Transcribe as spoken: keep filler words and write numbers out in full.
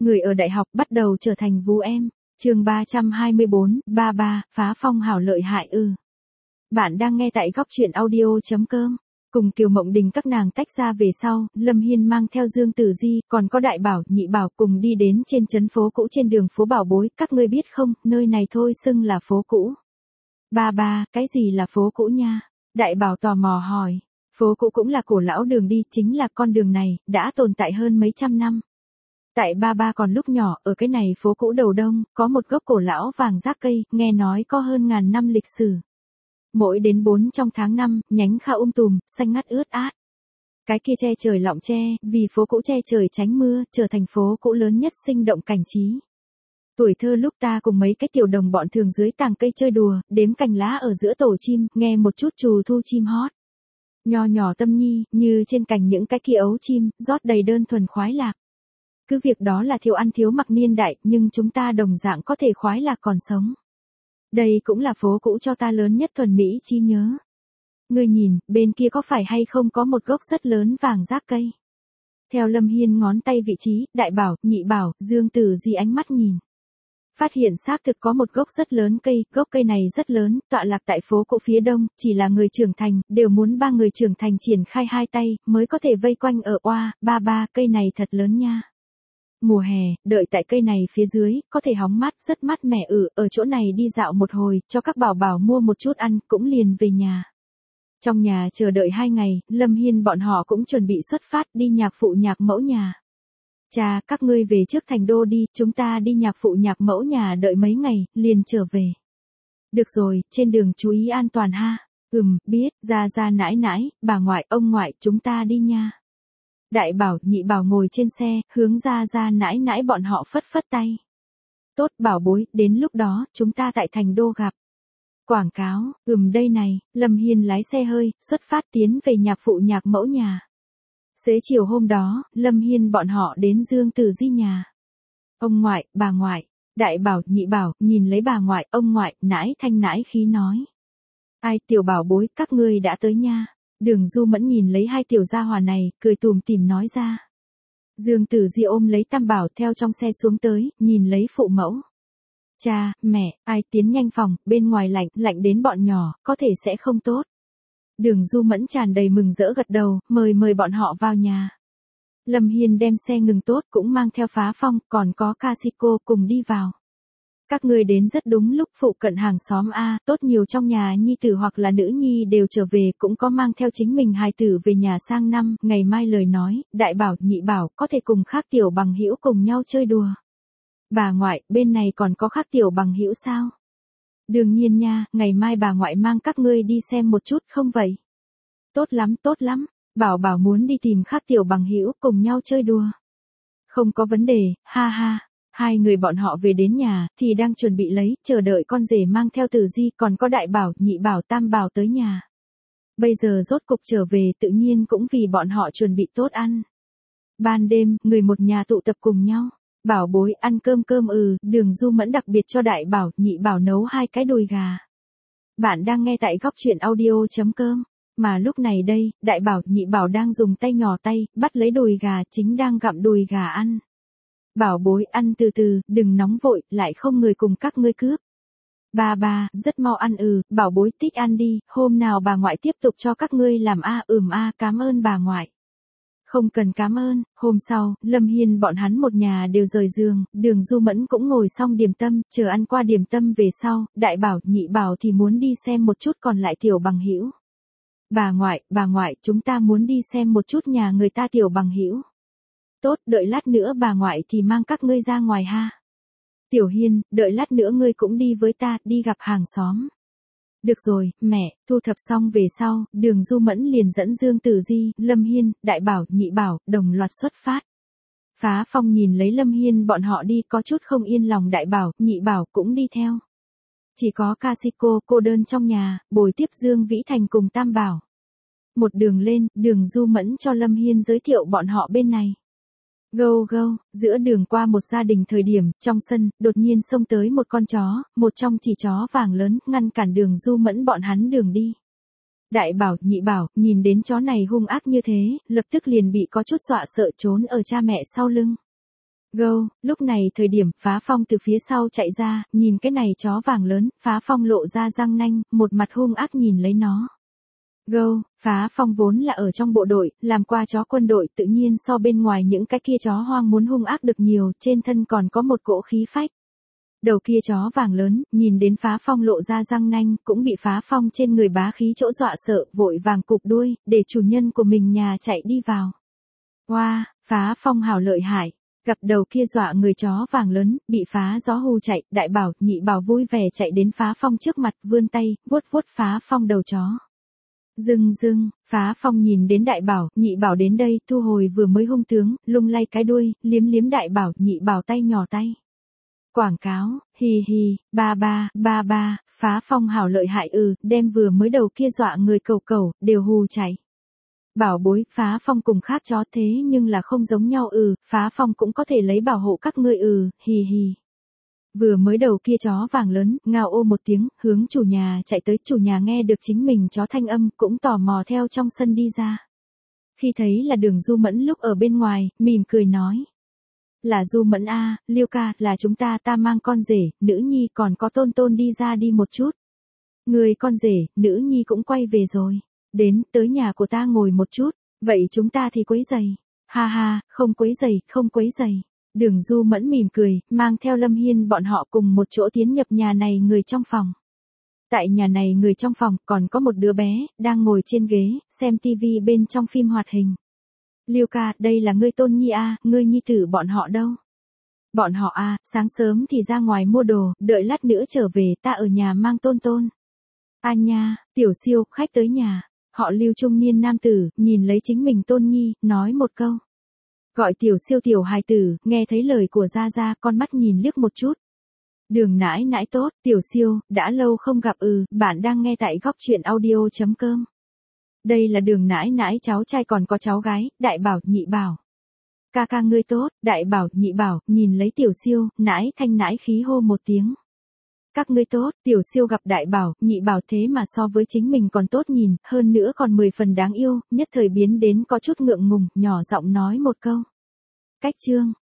người ở đại học bắt đầu trở thành vú em. Chương ba trăm hai mươi bốn, ba ba, phá phong hảo lợi hại ư. Bạn đang nghe tại góc truyện audio chấm com. Cùng Kiều Mộng Đình các nàng tách ra về sau, Lâm Hiên mang theo Dương Tử Di, còn có Đại Bảo, Nhị Bảo cùng đi đến trên trấn phố cũ trên đường phố Bảo Bối, các ngươi biết không, nơi này thôi xưng là phố cũ. Ba ba, cái gì là phố cũ nha? Đại Bảo tò mò hỏi. Phố cũ cũng là cổ lão đường đi, chính là con đường này, đã tồn tại hơn mấy trăm năm. Tại ba ba còn lúc nhỏ, ở cái này phố cũ đầu đông, có một gốc cổ lão vàng rác cây, nghe nói có hơn ngàn năm lịch sử. Mỗi đến bốn trong tháng năm, nhánh kha um tùm, xanh ngắt ướt át. Cái kia che trời lọng tre, vì phố cũ che trời tránh mưa, trở thành phố cũ lớn nhất sinh động cảnh trí. Tuổi thơ lúc ta cùng mấy cái tiểu đồng bọn thường dưới tàng cây chơi đùa, đếm cành lá ở giữa tổ chim, nghe một chút trù thu chim hót. Nho nhỏ tâm nhi, như trên cành những cái kia ấu chim, rót đầy đơn thuần khoái lạc. Cứ việc đó là thiếu ăn thiếu mặc niên đại, nhưng chúng ta đồng dạng có thể khoái lạc còn sống. Đây cũng là phố cũ cho ta lớn nhất thuần mỹ trí nhớ. Ngươi nhìn, bên kia có phải hay không có một gốc rất lớn vàng rác cây? Theo Lâm Hiên ngón tay vị trí, Đại Bảo, Nhị Bảo, Dương Tử Di ánh mắt nhìn. Phát hiện xác thực có một gốc rất lớn cây, gốc cây này rất lớn, tọa lạc tại phố cũ phía đông, chỉ là người trưởng thành, đều muốn ba người trưởng thành triển khai hai tay, mới có thể vây quanh ở oa, ba ba, cây này thật lớn nha. Mùa hè, đợi tại cây này phía dưới, có thể hóng mát, rất mát mẻ ử, ở chỗ này đi dạo một hồi, cho các bảo bảo mua một chút ăn, cũng liền về nhà. Trong nhà chờ đợi hai ngày, Lâm Hiên bọn họ cũng chuẩn bị xuất phát đi nhạc phụ nhạc mẫu nhà. Cha, các ngươi về trước thành đô đi, chúng ta đi nhạc phụ nhạc mẫu nhà đợi mấy ngày, liền trở về. Được rồi, trên đường chú ý an toàn ha. Ừm, biết, ra ra nãi nãi, bà ngoại, ông ngoại, chúng ta đi nha. Đại Bảo, Nhị Bảo ngồi trên xe, hướng ra ra nãi nãi bọn họ phất phất tay. Tốt bảo bối, đến lúc đó, chúng ta tại thành đô gặp. Quảng cáo, ừm đây này, Lâm Hiên lái xe hơi, xuất phát tiến về nhạc phụ nhạc mẫu nhà. Xế chiều hôm đó, Lâm Hiên bọn họ đến Dương Tử Di nhà. Ông ngoại, bà ngoại, Đại Bảo, Nhị Bảo, nhìn lấy bà ngoại, ông ngoại, nãi thanh nãi khí nói. Ai tiểu bảo bối, các ngươi đã tới nha. Đường Du Mẫn nhìn lấy hai tiểu gia hòa này, cười tùm tìm nói ra. Dương Tử Di ôm lấy Tam Bảo theo trong xe xuống tới, nhìn lấy phụ mẫu. Cha, mẹ, ai tiến nhanh phòng, bên ngoài lạnh, lạnh đến bọn nhỏ, có thể sẽ không tốt. Đường Du Mẫn tràn đầy mừng rỡ gật đầu, mời mời bọn họ vào nhà. Lâm Hiên đem xe ngừng tốt cũng mang theo Phá Phong, còn có Casiko cùng đi vào. Các ngươi đến rất đúng lúc, phụ cận hàng xóm A, tốt nhiều trong nhà nhi tử hoặc là nữ nhi đều trở về, cũng có mang theo chính mình hài tử về nhà sang năm, ngày mai lời nói, Đại Bảo, Nhị Bảo, có thể cùng khác tiểu bằng hữu cùng nhau chơi đùa. Bà ngoại, bên này còn có khác tiểu bằng hữu sao? Đương nhiên nha, ngày mai bà ngoại mang các ngươi đi xem một chút không vậy? Tốt lắm, tốt lắm, Bảo Bảo muốn đi tìm khác tiểu bằng hữu cùng nhau chơi đùa. Không có vấn đề, ha ha. Hai người bọn họ về đến nhà, thì đang chuẩn bị lấy, chờ đợi con rể mang theo Tử Di, còn có Đại Bảo, Nhị Bảo, Tam Bảo tới nhà. Bây giờ rốt cục trở về, tự nhiên cũng vì bọn họ chuẩn bị tốt ăn. Ban đêm, người một nhà tụ tập cùng nhau. Bảo bối, ăn cơm cơm ừ, Đường Du Mẫn đặc biệt cho Đại Bảo, Nhị Bảo nấu hai cái đùi gà. Bạn đang nghe tại góc truyện audio chấm com. Mà lúc này đây, Đại Bảo, Nhị Bảo đang dùng tay nhỏ tay, bắt lấy đùi gà, chính đang gặm đùi gà ăn. Bảo bối, ăn từ từ, đừng nóng vội, lại không người cùng các ngươi cướp. Ba ba, rất mau ăn ừ, bảo bối tích ăn đi, hôm nào bà ngoại tiếp tục cho các ngươi làm a à, ừm a à, cảm ơn bà ngoại. Không cần cảm ơn, hôm sau, Lâm Hiên bọn hắn một nhà đều rời giường, Đường Du Mẫn cũng ngồi xong điểm tâm, chờ ăn qua điểm tâm về sau, Đại Bảo, Nhị Bảo thì muốn đi xem một chút còn lại tiểu bằng hữu. Bà ngoại, bà ngoại, chúng ta muốn đi xem một chút nhà người ta tiểu bằng hữu. Tốt, đợi lát nữa bà ngoại thì mang các ngươi ra ngoài ha. Tiểu Hiên, đợi lát nữa ngươi cũng đi với ta, đi gặp hàng xóm. Được rồi, mẹ, thu thập xong về sau, Đường Du Mẫn liền dẫn Dương Tử Di, Lâm Hiên, Đại Bảo, Nhị Bảo, đồng loạt xuất phát. Phá Phong nhìn lấy Lâm Hiên bọn họ đi có chút không yên lòng, Đại Bảo, Nhị Bảo cũng đi theo. Chỉ có Casiko cô đơn trong nhà, bồi tiếp Dương Vĩ Thành cùng Tam Bảo. Một đường lên, Đường Du Mẫn cho Lâm Hiên giới thiệu bọn họ bên này. Gâu gâu, giữa đường qua một gia đình thời điểm, trong sân, đột nhiên xông tới một con chó, một trong chỉ chó vàng lớn, ngăn cản Đường Du Mẫn bọn hắn đường đi. Đại Bảo, Nhị Bảo, nhìn đến chó này hung ác như thế, lập tức liền bị có chút dọa sợ trốn ở cha mẹ sau lưng. Gâu, lúc này thời điểm Phá Phong từ phía sau chạy ra, nhìn cái này chó vàng lớn, Phá Phong lộ ra răng nanh, một mặt hung ác nhìn lấy nó. Gâu, Phá Phong vốn là ở trong bộ đội, làm qua chó quân đội tự nhiên so bên ngoài những cái kia chó hoang muốn hung ác được nhiều, trên thân còn có một cỗ khí phách. Đầu kia chó vàng lớn, nhìn đến Phá Phong lộ ra răng nanh, cũng bị Phá Phong trên người bá khí chỗ dọa sợ, vội vàng cụp đuôi, để chủ nhân của mình nhà chạy đi vào. Wow, Phá Phong hảo lợi hại. Gặp đầu kia dọa người chó vàng lớn, bị Phá Gió hù chạy, đại bảo, nhị bảo vui vẻ chạy đến Phá Phong trước mặt, vươn tay, vuốt vuốt Phá Phong đầu chó. Dừng dừng, Phá Phong nhìn đến đại bảo, nhị bảo đến đây, thu hồi vừa mới hung tướng, lung lay cái đuôi, liếm liếm đại bảo, nhị bảo tay nhỏ tay. Quảng cáo, hì hì, ba ba, ba ba, Phá Phong hảo lợi hại ừ, đem vừa mới đầu kia dọa người cầu cầu, đều hù chạy. Bảo bối, Phá Phong cùng khác chó thế nhưng là không giống nhau ừ, Phá Phong cũng có thể lấy bảo hộ các ngươi ừ, hì hì. Vừa mới đầu kia chó vàng lớn, ngao ô một tiếng, hướng chủ nhà chạy tới, chủ nhà nghe được chính mình chó thanh âm, cũng tò mò theo trong sân đi ra. Khi thấy là Đường Du Mẫn lúc ở bên ngoài, mỉm cười nói. Là Du Mẫn a, Liêu ca, là chúng ta ta mang con rể, nữ nhi còn có Tôn Tôn đi ra đi một chút. Người con rể, nữ nhi cũng quay về rồi. Đến, tới nhà của ta ngồi một chút, vậy chúng ta thì quấy giày. Ha ha, không quấy giày, không quấy giày. Đường Du Mẫn mỉm cười, mang theo Lâm Hiên bọn họ cùng một chỗ tiến nhập nhà này người trong phòng. Tại nhà này người trong phòng còn có một đứa bé, đang ngồi trên ghế, xem tivi bên trong phim hoạt hình. Liêu ca, đây là ngươi Tôn Nhi a, ngươi nhi tử bọn họ đâu? Bọn họ a, sáng sớm thì ra ngoài mua đồ, đợi lát nữa trở về, ta ở nhà mang Tôn Tôn. A nha, Tiểu Siêu, khách tới nhà. Họ Lưu trung niên nam tử, nhìn lấy chính mình Tôn Nhi, nói một câu. Gọi Tiểu Siêu tiểu hài tử, nghe thấy lời của Gia Gia, con mắt nhìn liếc một chút. Đường nãi nãi tốt, Tiểu Siêu, đã lâu không gặp ừ, bạn đang nghe tại góc truyện audio chấm com. Đây là Đường nãi nãi cháu trai còn có cháu gái, Đại Bảo, Nhị Bảo. Ca ca ngươi tốt, Đại Bảo, Nhị Bảo, nhìn lấy Tiểu Siêu, nãi thanh nãi khí hô một tiếng. Các ngươi tốt, Tiểu Siêu gặp Đại Bảo, Nhị Bảo thế mà so với chính mình còn tốt nhìn, hơn nữa còn mười phần đáng yêu, nhất thời biến đến có chút ngượng ngùng, nhỏ giọng nói một câu. Cách chương.